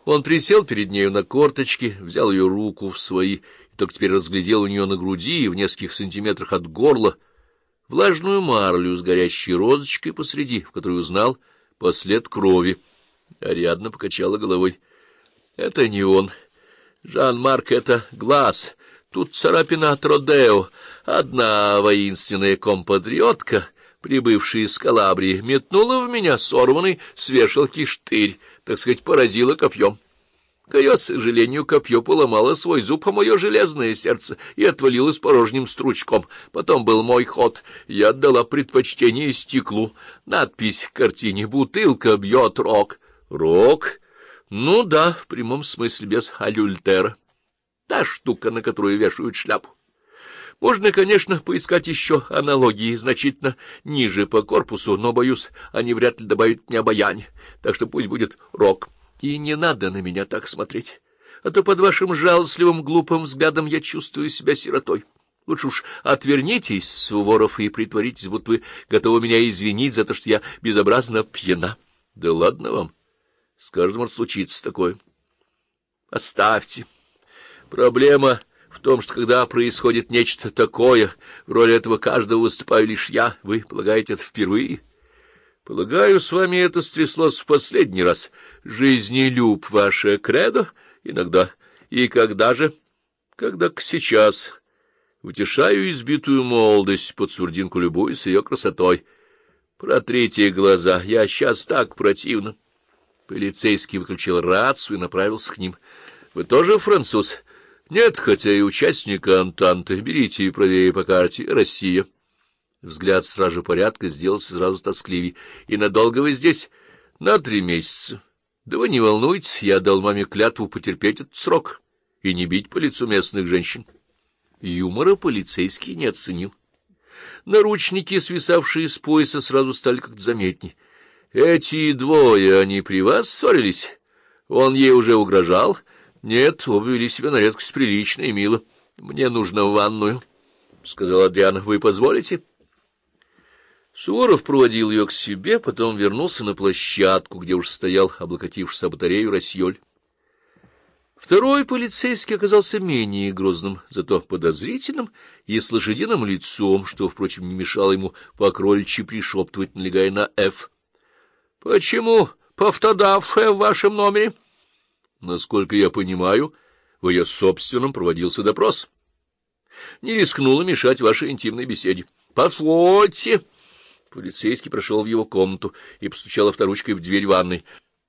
Он присел перед нею на корточки, взял ее руку в свои, и только теперь разглядел у нее на груди и в нескольких сантиметрах от горла влажную марлю с горящей розочкой посреди, в которой узнал послед крови. Ариадна покачала головой. — Это не он. Жан-Марк — это глаз. Тут царапина от Родео. Одна воинственная компатриотка, прибывшая из Калабрии, метнула в меня сорванный с вешалки штырь, так сказать, поразила копьем. К ее сожалению, копье поломало свой зуб, а мое железное сердце и отвалилось порожним стручком. Потом был мой ход. Я отдала предпочтение стеклу. Надпись к картине: «Бутылка бьет рог». Рог? Ну да, в прямом смысле, без алюльтера. Та штука, на которую вешают шляпу. Можно, конечно, поискать еще аналогии значительно ниже по корпусу, но, боюсь, они вряд ли добавят мне обаяние. Так что пусть будет рог. И не надо на меня так смотреть, а то под вашим жалостливым глупым взглядом я чувствую себя сиротой. Лучше уж отвернитесь, Суворов, и притворитесь, будто вы готовы меня извинить за то, что я безобразно пьяна. Да ладно вам, с каждым может случиться такое. Оставьте. Проблема в том, что когда происходит нечто такое, в роли этого каждого выступаю лишь я. Вы полагаете, это впервые? Полагаю, с вами это стряслось в последний раз. Жизнелюб ваше кредо? Иногда. И когда же? Когда-ка сейчас. Утешаю избитую молодость, под сурдинку любуюсь ее красотой. Протрите глаза, я сейчас так противно. Полицейский выключил рацию и направился к ним. Вы тоже француз? Нет, хотя и участник Антанты. Берите и правее по карте. Россия. Взгляд стражи порядка сделался сразу тоскливей. — И надолго вы здесь? — На 3 месяца. — Да вы не волнуйтесь, я дал маме клятву потерпеть этот срок и не бить по лицу местных женщин. Юмора полицейский не оценил. Наручники, свисавшие с пояса, сразу стали как-то заметней. — Эти двое, они при вас ссорились? Он ей уже угрожал? — Нет, оба вели себя на редкость прилично и мило. — Мне нужно в ванную, — сказал Адриан. — Вы позволите? Суворов проводил ее к себе, потом вернулся на площадку, где уж стоял, облокотившись о батарею, Рассьоль. Второй полицейский оказался менее грозным, зато подозрительным и с лошадиным лицом, что, впрочем, не мешало ему по-крольчи пришептывать, налегая на «Ф». — Почему повтодавшая в вашем номере? — Насколько я понимаю, в ее собственном проводился допрос. Не рискнула мешать вашей интимной беседе. — Позвольте! Полицейский прошел в его комнату и постучал авторучкой в дверь ванной.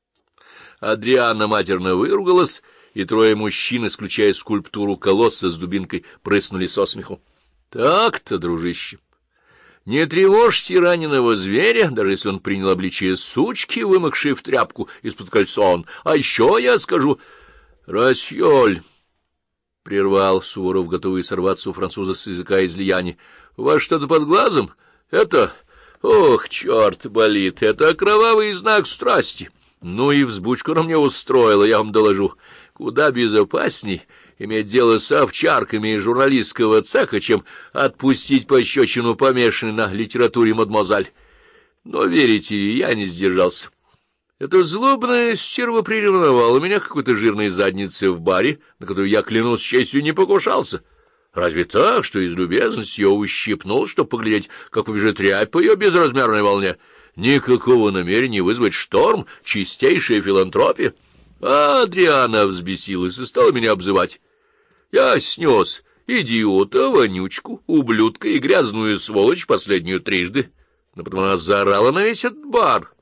Адриана матерно выругалась, и 3 мужчин, исключая скульптуру колосса с дубинкой, прыснули со смеху. — Так-то, дружище, не тревожьте раненого зверя, даже если он принял обличие сучки, вымокшей в тряпку из-под кальсон. А еще я скажу... — Рассьоль! — прервал Суворов, готовый сорваться у француза с языка излияния. — У вас что-то под глазом? Это... Ох, черт, болит! Это кровавый знак страсти. Ну и взбучку она мне устроила, я вам доложу. Куда безопасней иметь дело с овчарками из журналистского цеха, чем отпустить пощечину помешанной на литературе мадемуазель. Но, верите ли, я не сдержался. Эта злобная стерва приревновала меня к какой-то жирной заднице в баре, на которую я, клянусь честью, не покушался. Разве так, что из любезности ее ущипнул, чтобы поглядеть, как побежит рябь по ее безразмерной волне? Никакого намерения вызвать шторм, чистейшая филантропия. А Адриана взбесилась и стала меня обзывать. Я снес идиота, вонючку, ублюдка и грязную сволочь последнюю трижды, но потом она заорала на весь этот бар.